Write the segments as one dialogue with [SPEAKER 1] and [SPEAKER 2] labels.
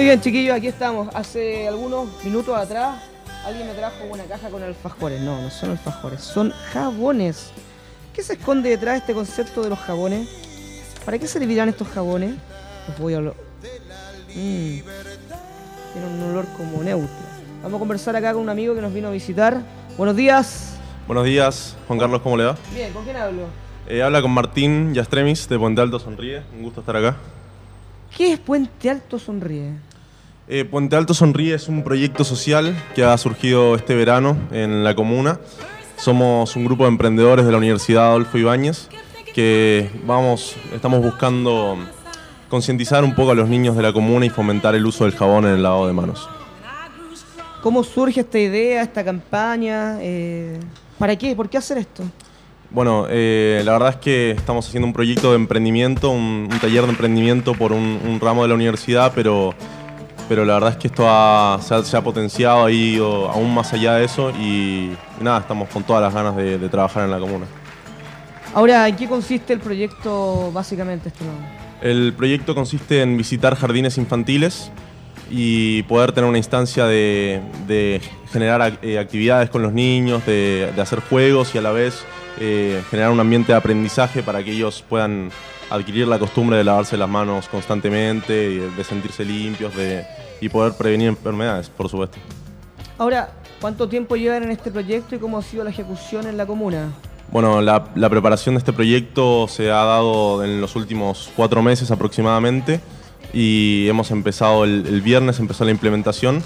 [SPEAKER 1] Muy bien, chiquillos, aquí estamos. Hace algunos minutos atrás alguien me trajo una caja con alfajores. No, no son alfajores, son jabones. ¿Qué se esconde detrás de este concepto de los jabones? ¿Para qué servirán estos jabones? Los voy a hablar. Tiene un olor como neutro. Vamos a conversar acá con un amigo que nos vino a visitar. Buenos días.
[SPEAKER 2] Buenos días, Juan Carlos, ¿cómo le va?
[SPEAKER 1] Bien, ¿con quién hablo?
[SPEAKER 2] Habla con Martín Yastremis de Puente Alto Sonríe. Un gusto estar acá.
[SPEAKER 1] ¿Qué es Puente Alto Sonríe?
[SPEAKER 2] Puente Alto Sonríe es un proyecto social que ha surgido este verano en la comuna. Somos un grupo de emprendedores de la Universidad Adolfo Ibáñez que estamos buscando concientizar un poco a los niños de la comuna y fomentar el uso del jabón en el lavado de manos.
[SPEAKER 1] ¿Cómo surge esta idea, esta campaña? ¿Para qué? ¿Por qué hacer esto?
[SPEAKER 2] Bueno, la verdad es que estamos haciendo un proyecto de emprendimiento, un taller de emprendimiento por un ramo de la universidad, pero la verdad es que esto se ha potenciado, ha ido aún más allá de eso y nada, estamos con todas las ganas de trabajar en la comuna.
[SPEAKER 1] Ahora, ¿en qué consiste el proyecto básicamente, estimado?
[SPEAKER 2] El proyecto consiste en visitar jardines infantiles y poder tener una instancia de generar actividades con los niños, de hacer juegos y a la vez generar un ambiente de aprendizaje para que ellos puedan adquirir la costumbre de lavarse las manos constantemente, de sentirse limpios y poder prevenir enfermedades, por supuesto.
[SPEAKER 1] Ahora, ¿cuánto tiempo llevan en este proyecto y cómo ha sido la ejecución en la comuna?
[SPEAKER 2] Bueno, la preparación de este proyecto se ha dado en los últimos 4 meses aproximadamente y hemos empezado el viernes, empezó la implementación.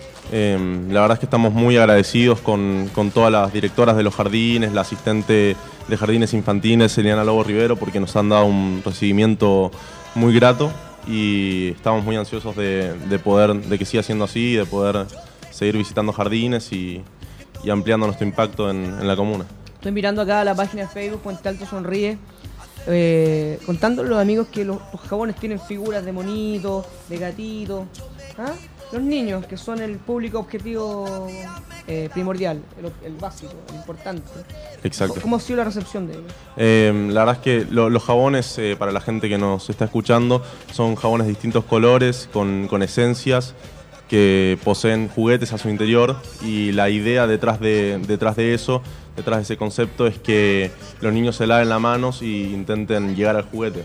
[SPEAKER 2] La verdad es que estamos muy agradecidos con todas las directoras de los jardines, la asistente de jardines infantiles, Eliana Lobo Rivero, porque nos han dado un recibimiento muy grato y estamos muy ansiosos de que siga siendo así, de poder seguir visitando jardines y ampliando nuestro impacto en la comuna.
[SPEAKER 1] Estoy mirando acá la página de Facebook, Puente Alto Sonríe, contando a los amigos que los jabones tienen figuras de monitos, de gatitos. ¿Ah? Los niños, que son el público objetivo primordial, el básico, el importante.
[SPEAKER 2] Exacto.
[SPEAKER 1] ¿Cómo ha sido la recepción de ellos?
[SPEAKER 2] La verdad es que los jabones, para la gente que nos está escuchando, son jabones de distintos colores, con esencias, que poseen juguetes a su interior y la idea detrás de eso, detrás de ese concepto, es que los niños se laven las manos y intenten llegar al juguete.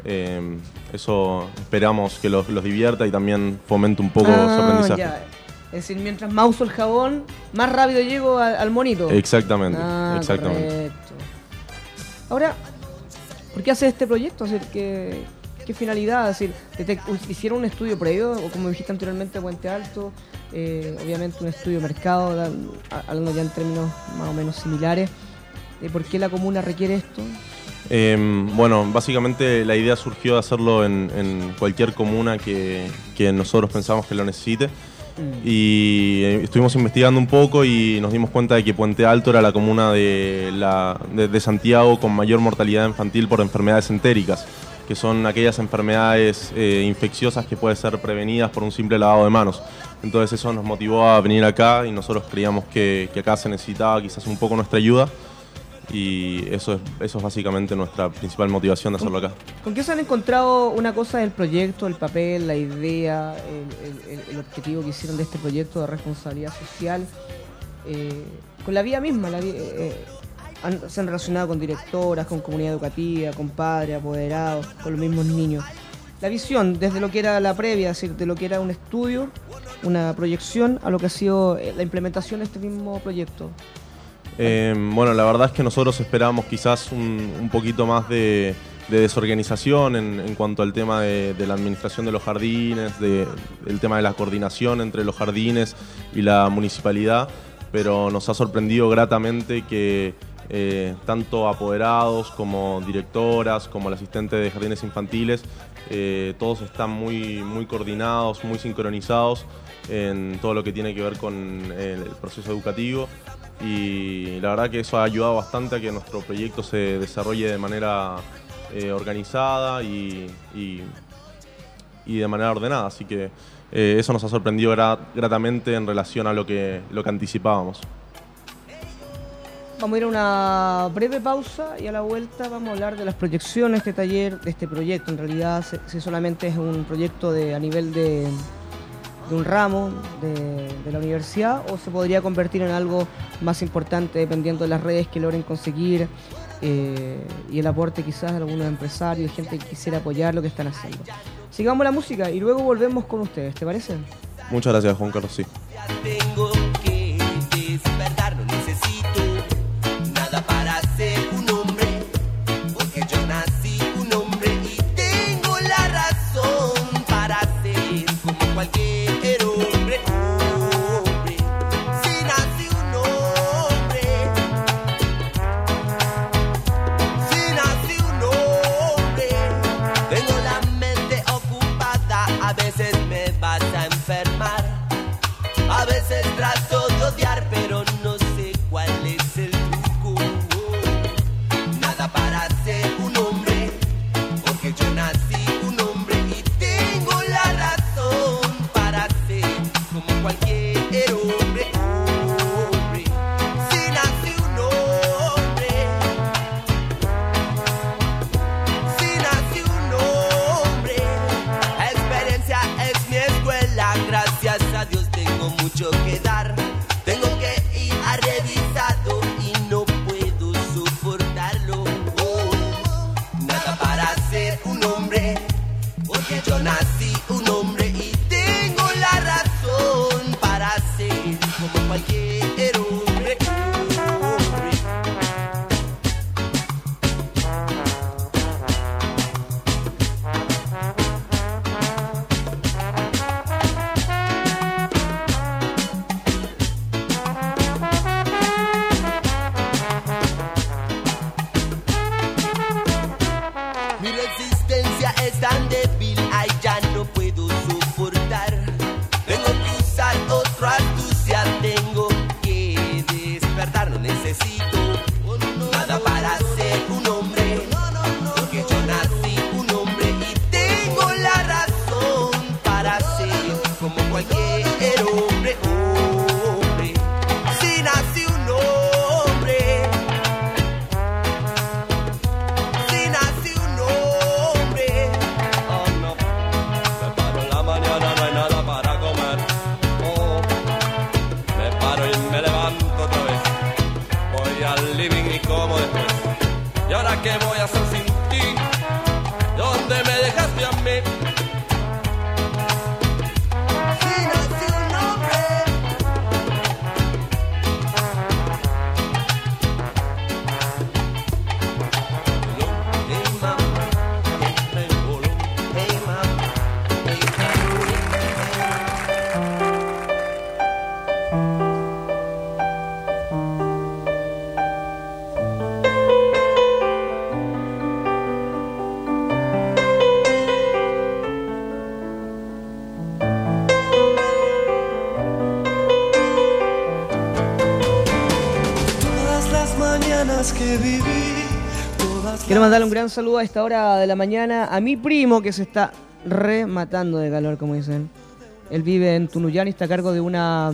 [SPEAKER 2] Eso esperamos que los divierta y también fomente un poco su aprendizaje.
[SPEAKER 1] Ya. Es decir, mientras más uso el jabón, más rápido llego al monito.
[SPEAKER 2] Exactamente,
[SPEAKER 1] exactamente. Correcto. Ahora, ¿por qué hace este proyecto? Es decir, ¿qué finalidad? Es decir, ¿hicieron un estudio previo? O como dijiste anteriormente, Puente Alto, obviamente un estudio de mercado, hablando ya en términos más o menos similares. ¿Por qué la comuna requiere esto?
[SPEAKER 2] Bueno, básicamente la idea surgió de hacerlo en cualquier comuna que nosotros pensamos que lo necesite. Y estuvimos investigando un poco y nos dimos cuenta de que Puente Alto era la comuna de Santiago con mayor mortalidad infantil por enfermedades entéricas, que son aquellas enfermedades infecciosas que pueden ser prevenidas por un simple lavado de manos. Entonces eso nos motivó a venir acá y nosotros creíamos que acá se necesitaba quizás un poco nuestra ayuda. Y eso es básicamente nuestra principal motivación de hacerlo acá.
[SPEAKER 1] ¿Con qué se han encontrado? Una cosa del proyecto, el papel, la idea, el objetivo que hicieron de este proyecto de responsabilidad social, con la vida misma. Se han relacionado con directoras, con comunidad educativa, con padres, apoderados, con los mismos niños. La visión, desde lo que era la previa, es decir, de lo que era un estudio, una proyección, a lo que ha sido la implementación de este mismo proyecto.
[SPEAKER 2] Bueno, la verdad es que nosotros esperábamos quizás un poquito más de desorganización en cuanto al tema de la administración de los jardines, el tema de la coordinación entre los jardines y la municipalidad, pero nos ha sorprendido gratamente que tanto apoderados como directoras, como el asistente de jardines infantiles, todos están muy coordinados, muy sincronizados en todo lo que tiene que ver con el proceso educativo. Y la verdad que eso ha ayudado bastante a que nuestro proyecto se desarrolle de manera organizada y de manera ordenada. Así que eso nos ha sorprendido gratamente en relación a lo que anticipábamos.
[SPEAKER 1] Vamos a ir a una breve pausa y a la vuelta vamos a hablar de las proyecciones de este taller, de este proyecto. En realidad, si solamente es un proyecto a nivel de un ramo de la universidad, o se podría convertir en algo más importante dependiendo de las redes que logren conseguir y el aporte quizás de algunos empresarios y gente que quisiera apoyar lo que están haciendo. Sigamos la música y luego volvemos con ustedes, ¿te parece?
[SPEAKER 2] Muchas gracias, Juan Carlos, sí.
[SPEAKER 3] Tengo que despertar, no necesito nada para ser un hombre, porque yo nací un hombre y tengo la razón para ser como cualquier hombre. Hombre, si nací un hombre, si nací un hombre, tengo la mente ocupada, a veces me vas a enfermar. A veces trato de odiar, pero no sé cuál es el truco. Nada para ser un hombre, porque yo nací un hombre y tengo la razón para ser como cualquier hombre. Hombre, si nací un hombre, si nací un hombre, la experiencia es mi escuela, gracias a Dios tengo mucho que dar, tengo que ir a revisado y no puedo soportarlo. Nada para ser un hombre, porque yo nací un hombre y tengo la razón para ser como cualquier hombre. Mi resistencia es tan débil, ay ya no puedo soportar. Tengo que usar otra astucia, tengo que despertar, no necesito nada para ser un hombre, porque yo nací un hombre y tengo la razón para ser como cualquier hombre. Hombre, si nací un hombre, si nací un hombre. Oh no, me paro en la mañana, no hay nada para comer. Oh, me paro y me levanto otra vez. Voy al living y como después. ¿Y ahora qué voy a hacer sin ti? ¿Dónde me dejaste a mí? Si nací un hombre. Hey mama, hey volumen, hey mama, todas las mañanas que viví, todas
[SPEAKER 1] Quiero mandarle un gran saludo a esta hora de la mañana a mi primo que se está rematando de calor, como dicen. Él vive en Tunuyán y está a cargo de una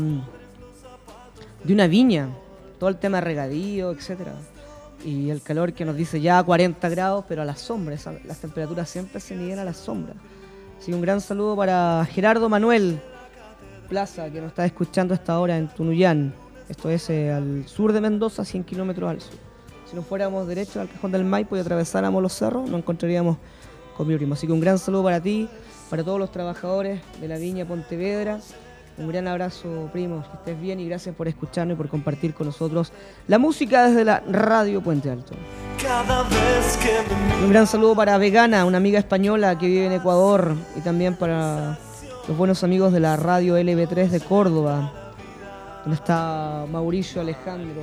[SPEAKER 1] viña, todo el tema de regadío, etcétera. Y el calor que nos dice ya 40 grados, pero a la sombra, las temperaturas siempre se miden a la sombra. Así que un gran saludo para Gerardo Manuel Plaza, que nos está escuchando a esta hora en Tunuyán. Esto es al sur de Mendoza, 100 kilómetros al sur. Si nos fuéramos derecho al Cajón del Maipo y atravesáramos los cerros, nos encontraríamos con mi primo. Así que un gran saludo para ti, para todos los trabajadores de la Viña Pontevedra. Un gran abrazo, primo, que estés bien y gracias por escucharnos y por compartir con nosotros la música desde la Radio Puente Alto.
[SPEAKER 3] cada vez que me
[SPEAKER 1] Un gran saludo para Vegana, una amiga española que vive en Ecuador, y también para los buenos amigos de la Radio LB3 de Córdoba, donde está Mauricio Alejandro.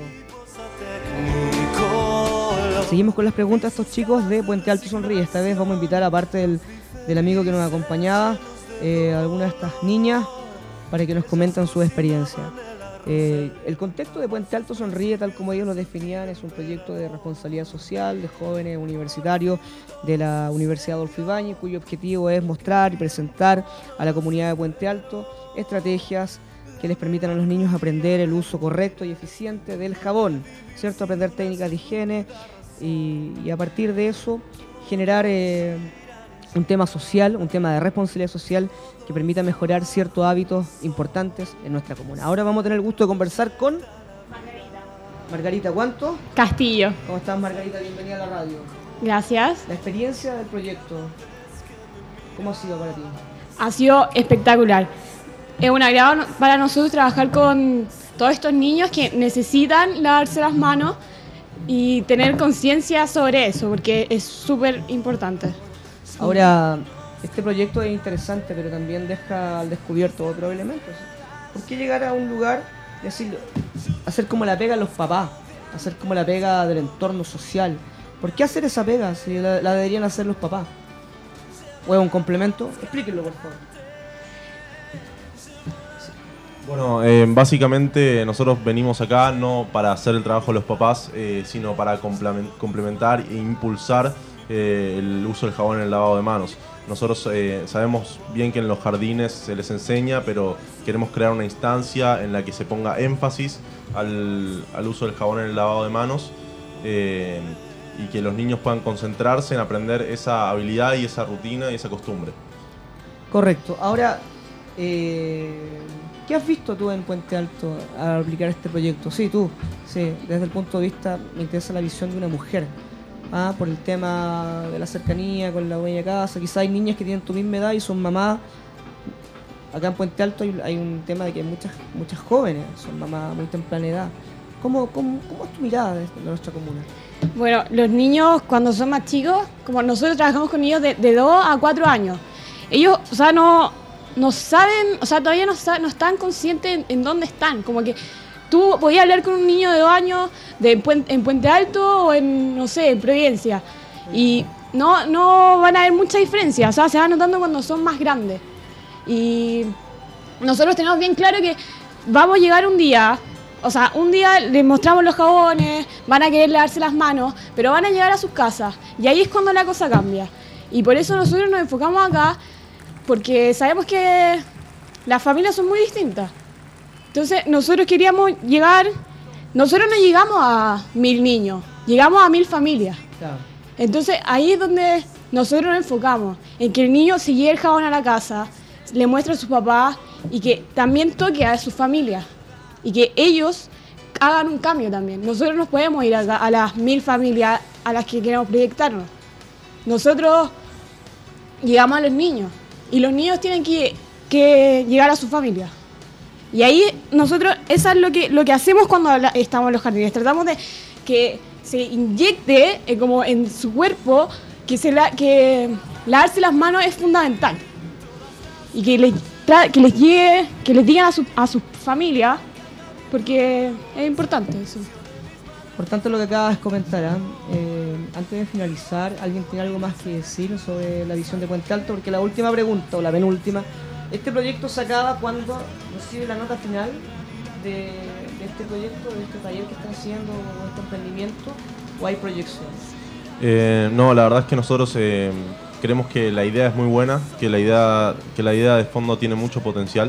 [SPEAKER 1] Seguimos con las preguntas de estos chicos de Puente Alto Sonríe. Esta vez vamos a invitar, aparte del amigo que nos acompañaba, a algunas de estas niñas para que nos comenten su experiencia. El contexto de Puente Alto Sonríe, tal como ellos lo definían, es un proyecto de responsabilidad social de jóvenes universitarios de la Universidad Adolfo Ibáñez, cuyo objetivo es mostrar y presentar a la comunidad de Puente Alto estrategias que les permitan a los niños aprender el uso correcto y eficiente del jabón, ¿cierto? Aprender técnicas de higiene y a partir de eso generar un tema social, un tema de responsabilidad social que permita mejorar ciertos hábitos importantes en nuestra comuna. Ahora vamos a tener el gusto de conversar con Margarita, ¿cuánto?
[SPEAKER 4] Castillo.
[SPEAKER 1] ¿Cómo estás, Margarita? Bienvenida a la radio.
[SPEAKER 4] Gracias.
[SPEAKER 1] La experiencia del proyecto, ¿cómo ha sido para ti?
[SPEAKER 4] Ha sido espectacular. Es un agrado para nosotros trabajar con todos estos niños que necesitan lavarse las manos y tener conciencia sobre eso, porque es súper importante.
[SPEAKER 1] Ahora, este proyecto es interesante, pero también deja al descubierto otros elementos. ¿Por qué llegar a un lugar y decir, hacer como la pega a los papás, hacer como la pega del entorno social? ¿Por qué hacer esa pega si la deberían hacer los papás? ¿O es un complemento? Explíquenlo, por favor.
[SPEAKER 2] Bueno, básicamente nosotros venimos acá no para hacer el trabajo de los papás, sino para complementar e impulsar el uso del jabón en el lavado de manos. Nosotros sabemos bien que en los jardines se les enseña, pero queremos crear una instancia en la que se ponga énfasis al uso del jabón en el lavado de manos y que los niños puedan concentrarse en aprender esa habilidad y esa rutina y esa costumbre.
[SPEAKER 1] Correcto. Ahora, ¿qué has visto tú en Puente Alto al aplicar este proyecto? Sí, tú. Sí, desde el punto de vista, me interesa la visión de una mujer. Por el tema de la cercanía con la dueña de casa. Quizás hay niñas que tienen tu misma edad y son mamás. Acá en Puente Alto hay un tema de que hay muchas jóvenes, son mamás a muy temprana edad. ¿Cómo es tu mirada de nuestra comuna?
[SPEAKER 4] Bueno, los niños cuando son más chicos, como nosotros trabajamos con niños de 2 a 4 años, ellos, o sea, no saben, o sea, todavía no están conscientes en dónde están. Como que tú podías hablar con un niño de 2 años en Puente Alto o en, no sé, en Providencia, y no van a haber mucha diferencia, o sea, se va notando cuando son más grandes. Y nosotros tenemos bien claro que vamos a llegar un día, o sea, un día les mostramos los jabones, van a querer lavarse las manos, pero van a llegar a sus casas, y ahí es cuando la cosa cambia. Y por eso nosotros nos enfocamos acá, porque sabemos que las familias son muy distintas. Entonces nosotros queríamos llegar, nosotros no llegamos a 1000 niños, llegamos a 1000 familias.
[SPEAKER 1] Claro.
[SPEAKER 4] Entonces ahí es donde nosotros nos enfocamos, en que el niño se lleve el jabón a la casa, le muestre a sus papás y que también toque a su familia y que ellos hagan un cambio también. Nosotros no podemos ir a las 1000 familias a las que queremos proyectarnos. Nosotros llegamos a los niños y los niños tienen que llegar a su familia. Y ahí nosotros, eso es lo que hacemos cuando estamos en los jardines. Tratamos de que se inyecte como en su cuerpo que lavarse las manos es fundamental. Y que les digan a su familia, porque es importante eso.
[SPEAKER 1] Por tanto, lo que acabas de comentar, antes de finalizar, ¿alguien tiene algo más que decir sobre la visión de Puente Alto? Porque la última pregunta, o la penúltima, ¿este proyecto se acaba cuando recibe la nota final de este proyecto, de este taller que están haciendo, de este emprendimiento, o hay proyecciones?
[SPEAKER 2] No, la verdad es que nosotros creemos que la idea es muy buena, que la idea de fondo tiene mucho potencial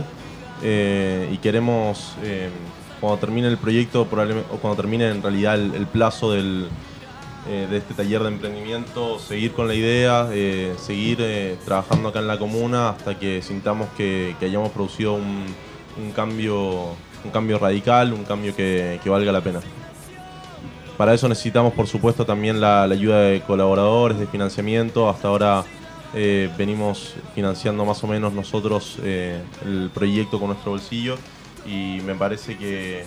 [SPEAKER 2] y queremos, cuando termine el proyecto, probablemente, o cuando termine en realidad el plazo de este taller de emprendimiento, seguir con la idea, seguir trabajando acá en la comuna hasta que sintamos que hayamos producido un cambio radical, un cambio que valga la pena. Para eso necesitamos, por supuesto, también la ayuda de colaboradores, de financiamiento. Hasta ahora venimos financiando más o menos nosotros el proyecto con nuestro bolsillo y me parece que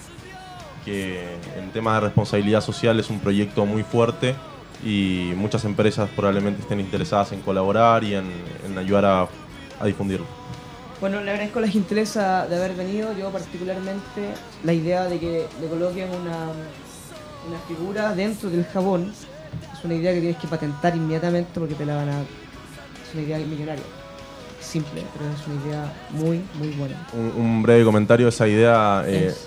[SPEAKER 2] en temas de responsabilidad social es un proyecto muy fuerte y muchas empresas probablemente estén interesadas en colaborar y en ayudar a difundirlo.
[SPEAKER 1] Bueno, le agradezco la gentileza de haber venido. Yo particularmente la idea de que le coloquen una figura dentro del jabón es una idea que tienes que patentar inmediatamente porque te la van a... Es una idea millonaria. Simple, pero es una idea muy, muy buena.
[SPEAKER 2] Un breve comentario, esa idea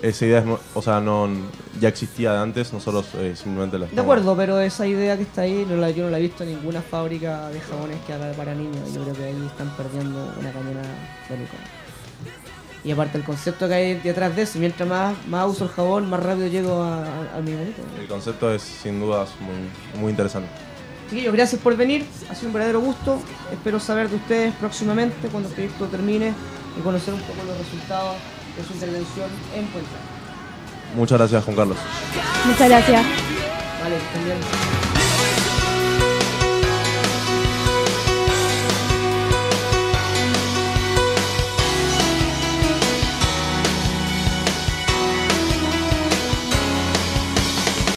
[SPEAKER 2] ya existía de antes, nosotros simplemente la estamos...
[SPEAKER 1] De acuerdo, pero esa idea que está ahí yo no la he visto en ninguna fábrica de jabones que haga para niños. Yo creo que ahí están perdiendo una cañona de lucro. Y aparte el concepto que hay detrás de eso, mientras más uso el jabón, más rápido llego a mi bonito.
[SPEAKER 2] El concepto es sin dudas muy, muy interesante.
[SPEAKER 1] Chiquillos, gracias por venir, ha sido un verdadero gusto. Espero saber de ustedes próximamente cuando el proyecto termine y conocer un poco los resultados de su intervención en Puente Alto.
[SPEAKER 2] Muchas gracias, Juan Carlos.
[SPEAKER 4] Muchas gracias.
[SPEAKER 1] Vale, también.